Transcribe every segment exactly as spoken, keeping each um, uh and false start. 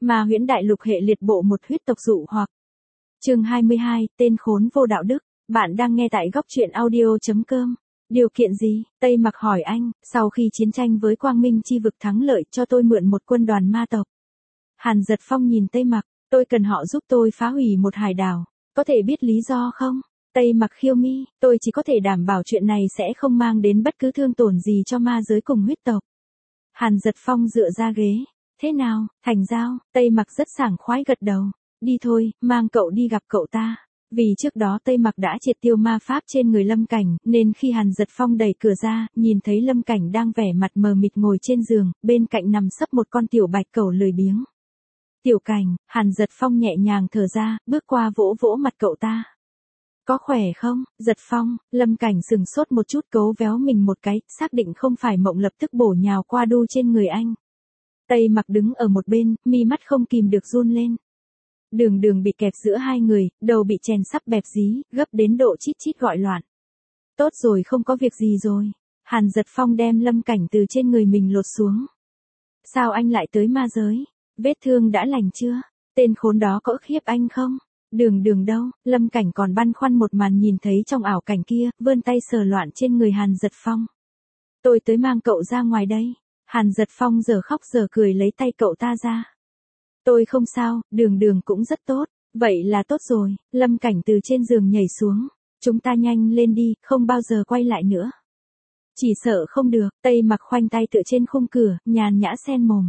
Ma huyễn đại lục hệ liệt bộ một huyết tộc dụ hoặc. Chương hai mươi hai, tên khốn vô đạo đức. Bạn đang nghe tại góc truyện audio.com. Điều kiện gì? Tây Mặc hỏi anh, sau khi chiến tranh với Quang Minh chi vực thắng lợi cho tôi mượn một quân đoàn ma tộc. Hàn Giật Phong nhìn Tây Mặc, tôi cần họ giúp tôi phá hủy một hải đảo. Có thể biết lý do không? Tây Mặc khiêu mi, tôi chỉ có thể đảm bảo chuyện này sẽ không mang đến bất cứ thương tổn gì cho ma giới cùng huyết tộc. Hàn Giật Phong dựa ra ghế. Thế nào, thành giao? Tây Mặc rất sảng khoái gật đầu. Đi thôi, mang cậu đi gặp cậu ta. Vì trước đó Tây Mặc đã triệt tiêu ma pháp trên người Lâm Cảnh, nên khi Hàn Giật Phong đẩy cửa ra, nhìn thấy Lâm Cảnh đang vẻ mặt mờ mịt ngồi trên giường, bên cạnh nằm sấp một con tiểu bạch cẩu lười biếng. Tiểu Cảnh, Hàn Giật Phong nhẹ nhàng thở ra, bước qua vỗ vỗ mặt cậu ta. Có khỏe không, Giật Phong? Lâm Cảnh sừng sốt một chút, cấu véo mình một cái, xác định không phải mộng lập tức bổ nhào qua đu trên người anh. Tây Mặc đứng ở một bên, mi mắt không kìm được run lên. Đường Đường bị kẹp giữa hai người, đầu bị chèn sắp bẹp dí, gấp đến độ chít chít gọi loạn. Tốt rồi, không có việc gì rồi. Hàn Giật Phong đem Lâm Cảnh từ trên người mình lột xuống. Sao anh lại tới ma giới? Vết thương đã lành chưa? Tên khốn đó có ức hiếp anh không? Đường Đường đâu? Lâm Cảnh còn băn khoăn một màn nhìn thấy trong ảo cảnh kia, vươn tay sờ loạn trên người Hàn Giật Phong. Tôi tới mang cậu ra ngoài đây. Hàn Giật Phong giờ khóc giờ cười lấy tay cậu ta ra. Tôi không sao, Đường Đường cũng rất tốt. Vậy là tốt rồi. Lâm Cảnh từ trên giường nhảy xuống. Chúng ta nhanh lên đi, không bao giờ quay lại nữa. Chỉ sợ không được. Tây Mặc khoanh tay tựa trên khung cửa, nhàn nhã sen mồm.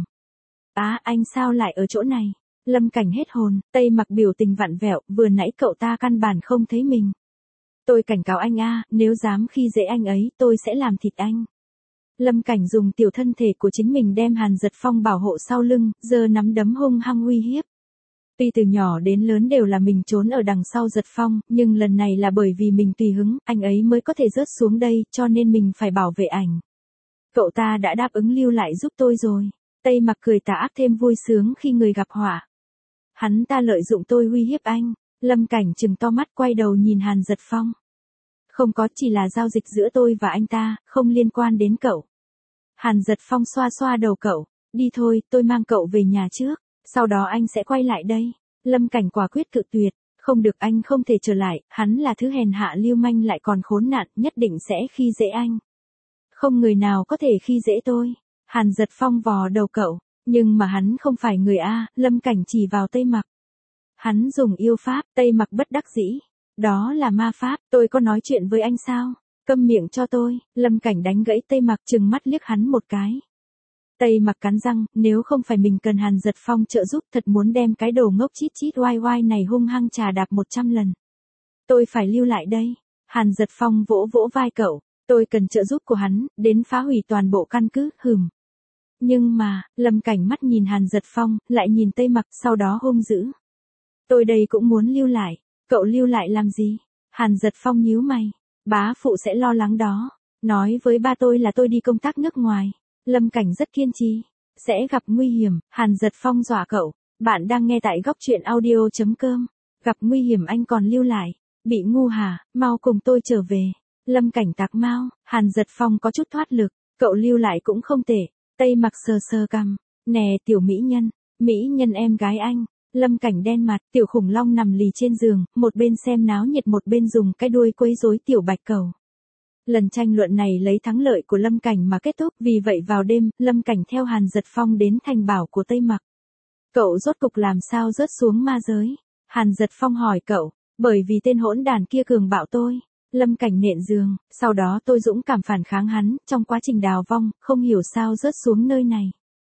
Á, anh sao lại ở chỗ này? Lâm Cảnh hết hồn. Tây Mặc biểu tình vặn vẹo, vừa nãy cậu ta căn bản không thấy mình. Tôi cảnh cáo anh a, nếu dám khi dễ anh ấy, tôi sẽ làm thịt anh. Lâm Cảnh dùng tiểu thân thể của chính mình đem Hàn Giật Phong bảo hộ sau lưng, giơ nắm đấm hung hăng uy hiếp. Tuy từ nhỏ đến lớn đều là mình trốn ở đằng sau Giật Phong, nhưng lần này là bởi vì mình tùy hứng, anh ấy mới có thể rớt xuống đây, cho nên mình phải bảo vệ ảnh. Cậu ta đã đáp ứng lưu lại giúp tôi rồi. Tây Mặc cười tà ác thêm vui sướng khi người gặp họa. Hắn ta lợi dụng tôi uy hiếp anh. Lâm Cảnh trừng to mắt quay đầu nhìn Hàn Giật Phong. Không có, chỉ là giao dịch giữa tôi và anh ta, không liên quan đến cậu. Hàn Giật Phong xoa xoa đầu cậu. Đi thôi, tôi mang cậu về nhà trước, sau đó anh sẽ quay lại đây. Lâm Cảnh quả quyết cự tuyệt. Không được, anh không thể trở lại, hắn là thứ hèn hạ lưu manh lại còn khốn nạn, nhất định sẽ khi dễ anh. Không người nào có thể khi dễ tôi. Hàn Giật Phong vò đầu cậu. Nhưng mà hắn không phải người A, Lâm Cảnh chỉ vào Tây Mặc. Hắn dùng yêu pháp, Tây Mặc bất đắc dĩ. Đó là ma pháp, tôi có nói chuyện với anh sao? Câm miệng cho tôi. Lâm Cảnh đánh gãy Tây Mặc, trừng mắt liếc hắn một cái. Tây Mặc cắn răng, nếu không phải mình cần Hàn Giật Phong trợ giúp, thật muốn đem cái đồ ngốc chít chít oai oai này hung hăng trà đạp một trăm lần. Tôi phải lưu lại đây. Hàn Giật Phong vỗ vỗ vai cậu. Tôi cần trợ giúp của hắn, đến phá hủy toàn bộ căn cứ, hừm. Nhưng mà, Lâm Cảnh mắt nhìn Hàn Giật Phong, lại nhìn Tây Mặc, sau đó hung dữ. Tôi đây cũng muốn lưu lại. Cậu lưu lại làm gì? Hàn Giật Phong nhíu mày. Bá phụ sẽ lo lắng đó. Nói với ba tôi là tôi đi công tác nước ngoài. Lâm Cảnh rất kiên trì. Sẽ gặp nguy hiểm. Hàn Giật Phong dọa cậu. Bạn đang nghe tại góc truyện audio.com. Gặp nguy hiểm anh còn lưu lại. Bị ngu hả? Mau cùng tôi trở về. Lâm Cảnh tạc mau. Hàn Giật Phong có chút thoát lực. Cậu lưu lại cũng không tệ. Tây Mặc sờ sờ cằm. Nè tiểu mỹ nhân. Mỹ nhân em gái anh. Lâm Cảnh đen mặt. Tiểu khủng long nằm lì trên giường, một bên xem náo nhiệt một bên dùng cái đuôi quấy rối tiểu bạch cẩu. Lần tranh luận này lấy thắng lợi của Lâm Cảnh mà kết thúc. Vì vậy vào đêm, Lâm Cảnh theo Hàn Giật Phong đến thành bảo của Tây Mặc. Cậu rốt cục làm sao rớt xuống ma giới? Hàn Giật Phong hỏi cậu. Bởi vì tên hỗn đàn kia cường bạo tôi. Lâm Cảnh nện giường, sau đó tôi dũng cảm phản kháng hắn, trong quá trình đào vong, không hiểu sao rớt xuống nơi này.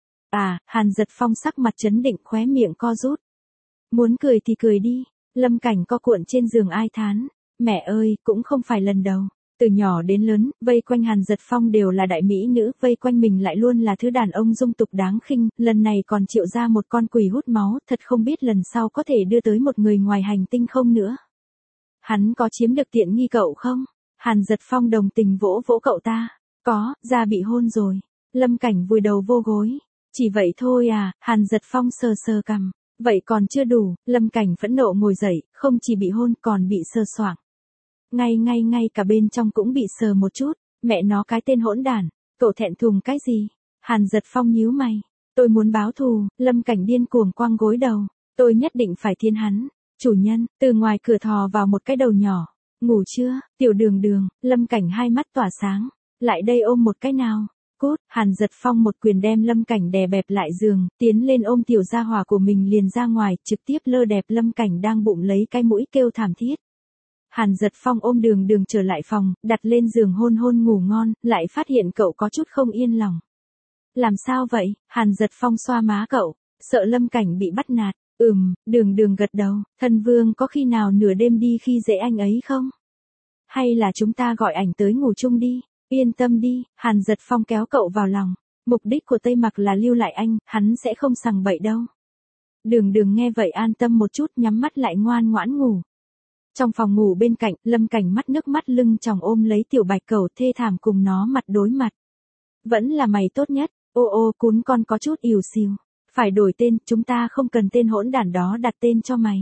À, Hàn Giật Phong sắc mặt trấn định, khóe miệng co rút. Muốn cười thì cười đi. Lâm Cảnh co cuộn trên giường ai thán. Mẹ ơi, cũng không phải lần đầu. Từ nhỏ đến lớn, vây quanh Hàn Giật Phong đều là đại mỹ nữ, vây quanh mình lại luôn là thứ đàn ông dung tục đáng khinh, lần này còn triệu ra một con quỷ hút máu, thật không biết lần sau có thể đưa tới một người ngoài hành tinh không nữa. Hắn có chiếm được tiện nghi cậu không? Hàn Giật Phong đồng tình vỗ vỗ cậu ta. Có, da bị hôn rồi. Lâm Cảnh vùi đầu vô gối. Chỉ vậy thôi à? Hàn Giật Phong sờ sờ cằm. Vậy còn chưa đủ. Lâm Cảnh phẫn nộ ngồi dậy, không chỉ bị hôn còn bị sờ soạng. Ngay ngay ngay cả bên trong cũng bị sờ một chút. Mẹ nó cái tên hỗn đản. Cậu thẹn thùng cái gì? Hàn Giật Phong nhíu mày. Tôi muốn báo thù, Lâm Cảnh điên cuồng quăng gối đầu. Tôi nhất định phải thiên hắn. Chủ nhân, từ ngoài cửa thò vào một cái đầu nhỏ. Ngủ chưa, tiểu đường đường, Lâm Cảnh hai mắt tỏa sáng. Lại đây ôm một cái nào. Cút, Hàn Giật Phong một quyền đem Lâm Cảnh đè bẹp lại giường, tiến lên ôm tiểu gia hỏa của mình liền ra ngoài, trực tiếp lơ đẹp Lâm Cảnh đang bụng lấy cái mũi kêu thảm thiết. Hàn Giật Phong ôm đường đường trở lại phòng, đặt lên giường hôn hôn ngủ ngon, lại phát hiện cậu có chút không yên lòng. Làm sao vậy? Hàn Giật Phong xoa má cậu, sợ Lâm Cảnh bị bắt nạt. Ừm, đường đường gật đầu, thân vương có khi nào nửa đêm đi khi dễ anh ấy không? Hay là chúng ta gọi ảnh tới ngủ chung đi? Yên tâm đi, Hàn Giật Phong kéo cậu vào lòng. Mục đích của Tây Mặc là lưu lại anh, hắn sẽ không sằng bậy đâu. Đường đường nghe vậy an tâm một chút, nhắm mắt lại ngoan ngoãn ngủ. Trong phòng ngủ bên cạnh, Lâm Cảnh mắt nước mắt lưng tròng ôm lấy tiểu bạch cẩu thê thảm cùng nó mặt đối mặt. Vẫn là mày tốt nhất, ô ô cún con có chút ỉu xìu. Phải đổi tên, chúng ta không cần tên hỗn đản đó đặt tên cho mày.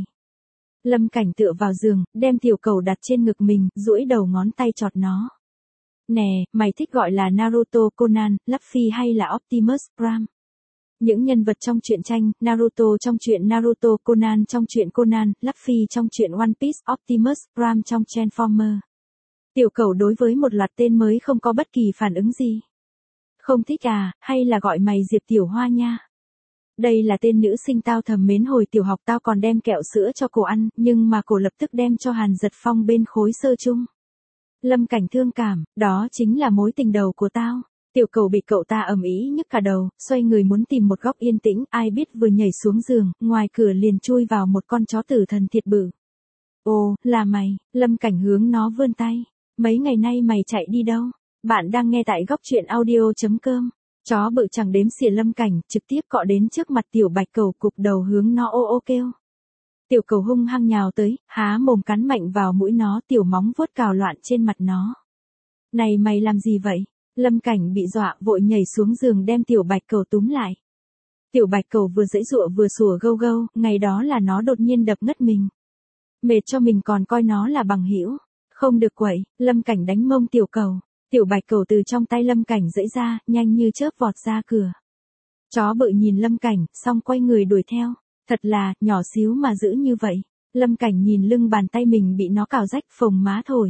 Lâm Cảnh tựa vào giường, đem tiểu cẩu đặt trên ngực mình, duỗi đầu ngón tay chọt nó. Nè, mày thích gọi là Naruto, Conan, Luffy hay là Optimus Prime? Những nhân vật trong truyện tranh, Naruto trong truyện Naruto, Conan trong truyện Conan, Luffy trong truyện One Piece, Optimus Prime trong Transformer. Tiểu cẩu đối với một loạt tên mới không có bất kỳ phản ứng gì. Không thích à, hay là gọi mày Diệp Tiểu Hoa nha? Đây là tên nữ sinh tao thầm mến hồi tiểu học, tao còn đem kẹo sữa cho cô ăn, nhưng mà cô lập tức đem cho Hàn Giật Phong bên khối sơ chung. Lâm Cảnh thương cảm, đó chính là mối tình đầu của tao. Tiểu cẩu bị cậu ta ầm ĩ nhức cả đầu, xoay người muốn tìm một góc yên tĩnh, ai biết vừa nhảy xuống giường, ngoài cửa liền chui vào một con chó tử thần thiệt bự. Ồ, là mày, Lâm Cảnh hướng nó vươn tay. Mấy ngày nay mày chạy đi đâu? Bạn đang nghe tại góc truyện audio chấm com. Chó bự chẳng đếm xỉa Lâm Cảnh, trực tiếp cọ đến trước mặt tiểu bạch cẩu, cục đầu hướng nó ô ô kêu. Tiểu cẩu hung hăng nhào tới, há mồm cắn mạnh vào mũi nó, tiểu móng vuốt cào loạn trên mặt nó. Này mày làm gì vậy? Lâm Cảnh bị dọa vội nhảy xuống giường đem tiểu bạch cẩu túm lại. Tiểu bạch cẩu vừa giãy giụa vừa sủa gâu gâu, ngày đó là nó đột nhiên đập ngất mình. Mệt cho mình còn coi nó là bằng hữu. Không được quậy, Lâm Cảnh đánh mông tiểu cẩu. Tiểu bạch cẩu từ trong tay Lâm Cảnh giãy ra, nhanh như chớp vọt ra cửa. Chó bự nhìn Lâm Cảnh, xong quay người đuổi theo. Thật là, nhỏ xíu mà giữ như vậy. Lâm Cảnh nhìn lưng bàn tay mình bị nó cào rách phồng má thổi.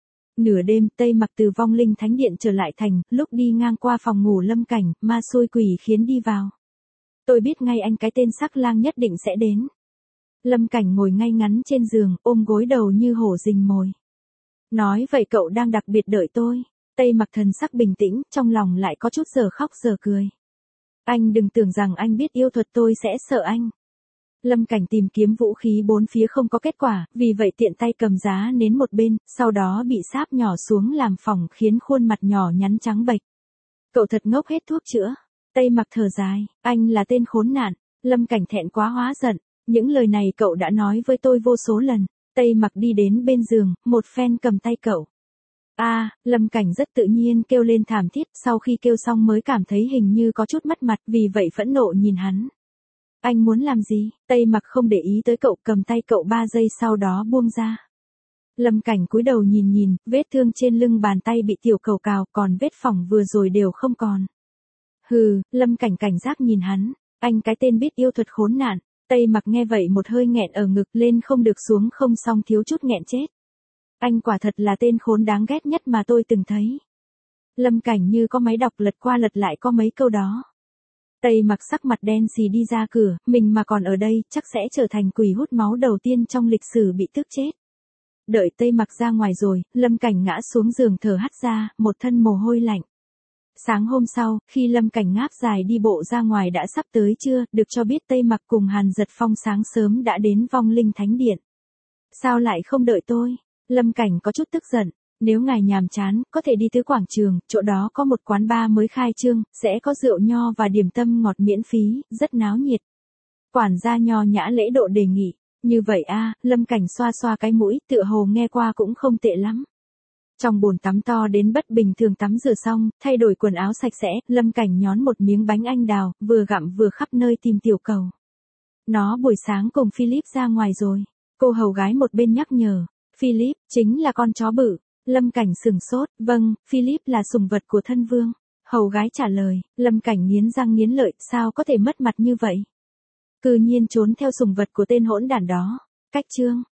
Nửa đêm, Tây Mặc từ vong linh thánh điện trở lại thành, lúc đi ngang qua phòng ngủ Lâm Cảnh, ma xôi quỷ khiến đi vào. Tôi biết ngay anh cái tên sắc lang nhất định sẽ đến. Lâm Cảnh ngồi ngay ngắn trên giường, ôm gối đầu như hổ rình mồi. Nói vậy cậu đang đặc biệt đợi tôi. Tây Mặc thần sắc bình tĩnh, trong lòng lại có chút giờ khóc giờ cười. Anh đừng tưởng rằng anh biết yêu thuật tôi sẽ sợ anh. Lâm Cảnh tìm kiếm vũ khí bốn phía không có kết quả, vì vậy tiện tay cầm giá nến một bên, sau đó bị sáp nhỏ xuống làm phỏng khiến khuôn mặt nhỏ nhắn trắng bệch. Cậu thật ngốc, hết thuốc chữa. Tây Mặc thở dài, anh là tên khốn nạn. Lâm Cảnh thẹn quá hóa giận, những lời này cậu đã nói với tôi vô số lần. Tây Mặc đi đến bên giường, một phen cầm tay cậu. A, à, Lâm Cảnh rất tự nhiên kêu lên thảm thiết, sau khi kêu xong mới cảm thấy hình như có chút mất mặt, vì vậy phẫn nộ nhìn hắn. Anh muốn làm gì? Tây Mặc không để ý tới cậu, cầm tay cậu ba giây sau đó buông ra. Lâm Cảnh cúi đầu nhìn nhìn, vết thương trên lưng bàn tay bị tiểu cẩu cào, còn vết phỏng vừa rồi đều không còn. Hừ, Lâm Cảnh cảnh giác nhìn hắn, anh cái tên biết yêu thuật khốn nạn. Tây Mặc nghe vậy một hơi nghẹn ở ngực, lên không được xuống không xong thiếu chút nghẹn chết. Anh quả thật là tên khốn đáng ghét nhất mà tôi từng thấy. Lâm Cảnh như có máy đọc lật qua lật lại có mấy câu đó. Tây Mặc sắc mặt đen xì đi ra cửa, mình mà còn ở đây, chắc sẽ trở thành quỷ hút máu đầu tiên trong lịch sử bị tức chết. Đợi Tây Mặc ra ngoài rồi, Lâm Cảnh ngã xuống giường thở hắt ra, một thân mồ hôi lạnh. Sáng hôm sau, khi Lâm Cảnh ngáp dài đi bộ ra ngoài đã sắp tới trưa, được cho biết Tây Mặc cùng Hàn Giật Phong sáng sớm đã đến vong linh thánh điện. Sao lại không đợi tôi? Lâm Cảnh có chút tức giận. Nếu ngài nhàm chán, có thể đi tới quảng trường, chỗ đó có một quán bar mới khai trương, sẽ có rượu nho và điểm tâm ngọt miễn phí, rất náo nhiệt. Quản gia nho nhã lễ độ đề nghị. Như vậy a, à, Lâm Cảnh xoa xoa cái mũi, tựa hồ nghe qua cũng không tệ lắm. Trong bồn tắm to đến bất bình thường tắm rửa xong, thay đổi quần áo sạch sẽ, Lâm Cảnh nhón một miếng bánh anh đào, vừa gặm vừa khắp nơi tìm tiểu cẩu. Nó buổi sáng cùng Philip ra ngoài rồi. Cô hầu gái một bên nhắc nhở. Philip, chính là con chó bự. Lâm Cảnh sửng sốt, vâng, Philip là sủng vật của thân vương. Hầu gái trả lời, Lâm Cảnh nghiến răng nghiến lợi, sao có thể mất mặt như vậy? Cư nhiên trốn theo sùng vật của tên hỗn đản đó. Cách chương